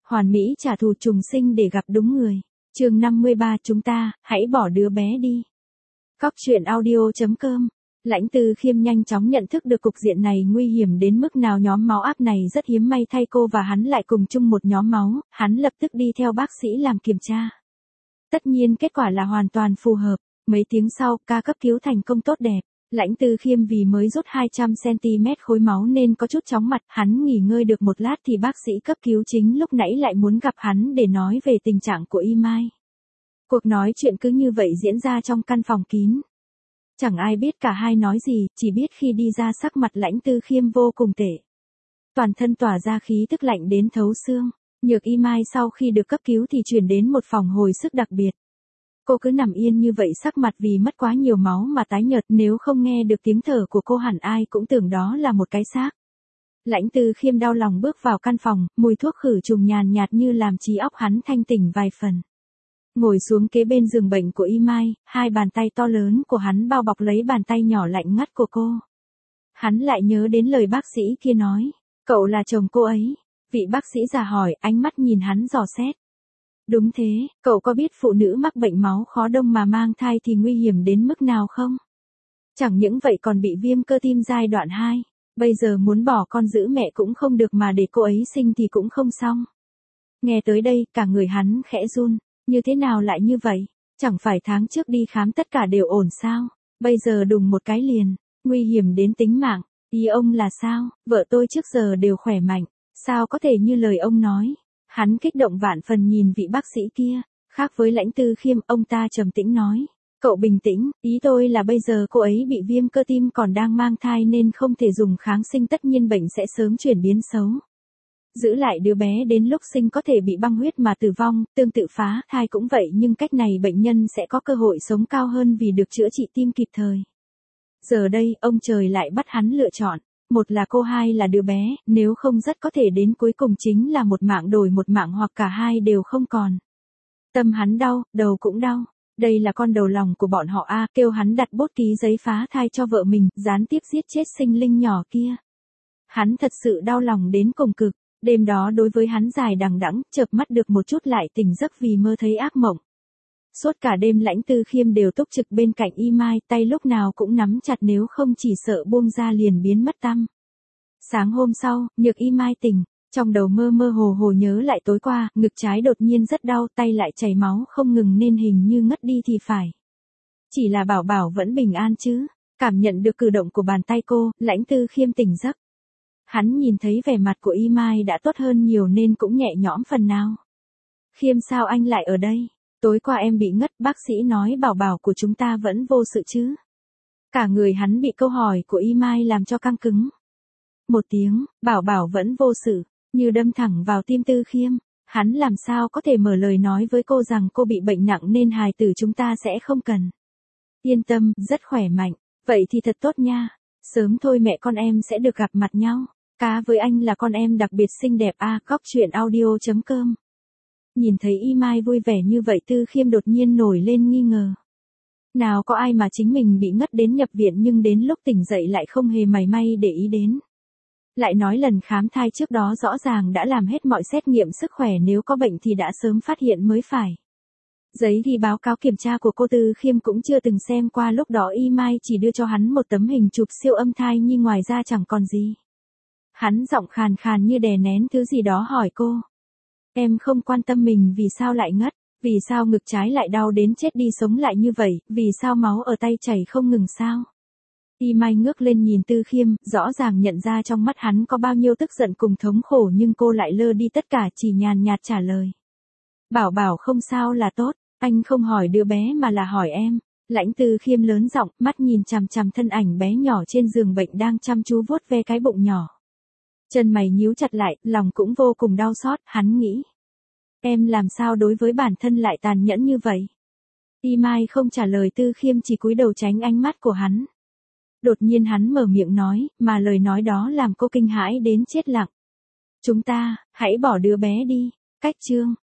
Hoàn mỹ trả thù trùng sinh để gặp đúng người. Chương 53 chúng ta, hãy bỏ đứa bé đi. Cóc truyện audio.com. Lãnh Từ Khiêm nhanh chóng nhận thức được cục diện này nguy hiểm đến mức nào, nhóm máu áp này rất hiếm may thay cô và hắn lại cùng chung một nhóm máu, hắn lập tức đi theo bác sĩ làm kiểm tra. Tất nhiên kết quả là hoàn toàn phù hợp, mấy tiếng sau, ca cấp cứu thành công tốt đẹp. Lãnh Từ Khiêm vì mới rút 200cm khối máu nên có chút chóng mặt, hắn nghỉ ngơi được một lát thì bác sĩ cấp cứu chính lúc nãy lại muốn gặp hắn để nói về tình trạng của Y Mai. Cuộc nói chuyện cứ như vậy diễn ra trong căn phòng kín. Chẳng ai biết cả hai nói gì, chỉ biết khi đi ra sắc mặt Lãnh Từ Khiêm vô cùng tệ. Toàn thân tỏa ra khí tức lạnh đến thấu xương. Nhược Y Mai sau khi được cấp cứu thì chuyển đến một phòng hồi sức đặc biệt. Cô cứ nằm yên như vậy, sắc mặt vì mất quá nhiều máu mà tái nhợt, nếu không nghe được tiếng thở của cô hẳn ai cũng tưởng đó là một cái xác. Lãnh Từ Khiêm đau lòng bước vào căn phòng, mùi thuốc khử trùng nhàn nhạt như làm trí óc hắn thanh tỉnh vài phần. Ngồi xuống kế bên giường bệnh của Y Mai, hai bàn tay to lớn của hắn bao bọc lấy bàn tay nhỏ lạnh ngắt của cô. Hắn lại nhớ đến lời bác sĩ kia nói, cậu là chồng cô ấy. Vị bác sĩ già hỏi, ánh mắt nhìn hắn dò xét. Đúng thế, cậu có biết phụ nữ mắc bệnh máu khó đông mà mang thai thì nguy hiểm đến mức nào không? Chẳng những vậy còn bị viêm cơ tim giai đoạn 2. Bây giờ muốn bỏ con giữ mẹ cũng không được mà để cô ấy sinh thì cũng không xong. Nghe tới đây, cả người hắn khẽ run. Như thế nào lại như vậy? Chẳng phải tháng trước đi khám tất cả đều ổn sao? Bây giờ đùng một cái liền, nguy hiểm đến tính mạng. Ý ông là sao? Vợ tôi trước giờ đều khỏe mạnh. Sao có thể như lời ông nói? Hắn kích động vạn phần nhìn vị bác sĩ kia. Khác với Lãnh Từ Khiêm, ông ta trầm tĩnh nói. Cậu bình tĩnh, ý tôi là bây giờ cô ấy bị viêm cơ tim còn đang mang thai nên không thể dùng kháng sinh, tất nhiên bệnh sẽ sớm chuyển biến xấu. Giữ lại đứa bé đến lúc sinh có thể bị băng huyết mà tử vong, tương tự phá thai cũng vậy, nhưng cách này bệnh nhân sẽ có cơ hội sống cao hơn vì được chữa trị tim kịp thời. Giờ đây, ông trời lại bắt hắn lựa chọn. Một là cô, hai là đứa bé, nếu không rất có thể đến cuối cùng chính là một mạng đổi một mạng hoặc cả hai đều không còn. Tâm hắn đau, đầu cũng đau. Đây là con đầu lòng của bọn họ a, kêu hắn đặt bút ký giấy phá thai cho vợ mình, gián tiếp giết chết sinh linh nhỏ kia. Hắn thật sự đau lòng đến cùng cực. Đêm đó đối với hắn dài đằng đẵng, chợp mắt được một chút lại tỉnh giấc vì mơ thấy ác mộng. Suốt cả đêm Lãnh Từ Khiêm đều túc trực bên cạnh Y Mai, tay lúc nào cũng nắm chặt, nếu không chỉ sợ buông ra liền biến mất tăm. Sáng hôm sau, Nhược Y Mai tỉnh, trong đầu mơ mơ hồ hồ nhớ lại tối qua, ngực trái đột nhiên rất đau, tay lại chảy máu không ngừng nên hình như ngất đi thì phải. Chỉ là Bảo Bảo vẫn bình an chứ? Cảm nhận được cử động của bàn tay cô, Lãnh Từ Khiêm tỉnh giấc. Hắn nhìn thấy vẻ mặt của Y Mai đã tốt hơn nhiều nên cũng nhẹ nhõm phần nào. Khiêm, sao anh lại ở đây? Tối qua em bị ngất, bác sĩ nói Bảo Bảo của chúng ta vẫn vô sự chứ? Cả người hắn bị câu hỏi của Y Mai làm cho căng cứng. Một tiếng, Bảo Bảo vẫn vô sự, như đâm thẳng vào tim Từ Khiêm. Hắn làm sao có thể mở lời nói với cô rằng cô bị bệnh nặng nên hài tử chúng ta sẽ không cần. Yên tâm, rất khỏe mạnh. Vậy thì thật tốt nha. Sớm thôi mẹ con em sẽ được gặp mặt nhau. Cá với anh là con em đặc biệt xinh đẹp a. Cóc truyện audio.com. Nhìn thấy Y Mai vui vẻ như vậy, Từ Khiêm đột nhiên nổi lên nghi ngờ. Nào có ai mà chính mình bị ngất đến nhập viện nhưng đến lúc tỉnh dậy lại không hề mảy may để ý đến. Lại nói lần khám thai trước đó rõ ràng đã làm hết mọi xét nghiệm sức khỏe, nếu có bệnh thì đã sớm phát hiện mới phải. Giấy ghi báo cáo kiểm tra của cô Từ Khiêm cũng chưa từng xem qua, lúc đó Y Mai chỉ đưa cho hắn một tấm hình chụp siêu âm thai nhi, ngoài ra chẳng còn gì. Hắn giọng khàn khàn như đè nén thứ gì đó hỏi cô. Em không quan tâm mình vì sao lại ngất, vì sao ngực trái lại đau đến chết đi sống lại như vậy, vì sao máu ở tay chảy không ngừng sao? Y Mai ngước lên nhìn Từ Khiêm, rõ ràng nhận ra trong mắt hắn có bao nhiêu tức giận cùng thống khổ, nhưng cô lại lơ đi tất cả, chỉ nhàn nhạt trả lời. Bảo Bảo không sao là tốt, anh không hỏi đứa bé mà là hỏi em. Lãnh Từ Khiêm lớn giọng, mắt nhìn chằm chằm thân ảnh bé nhỏ trên giường bệnh đang chăm chú vuốt ve cái bụng nhỏ. Chân mày nhíu chặt lại, lòng cũng vô cùng đau xót, hắn nghĩ. Em làm sao đối với bản thân lại tàn nhẫn như vậy? Y Mai không trả lời, Từ Khiêm chỉ cúi đầu tránh ánh mắt của hắn. Đột nhiên hắn mở miệng nói, mà lời nói đó làm cô kinh hãi đến chết lặng. Chúng ta, hãy bỏ đứa bé đi. Cách chương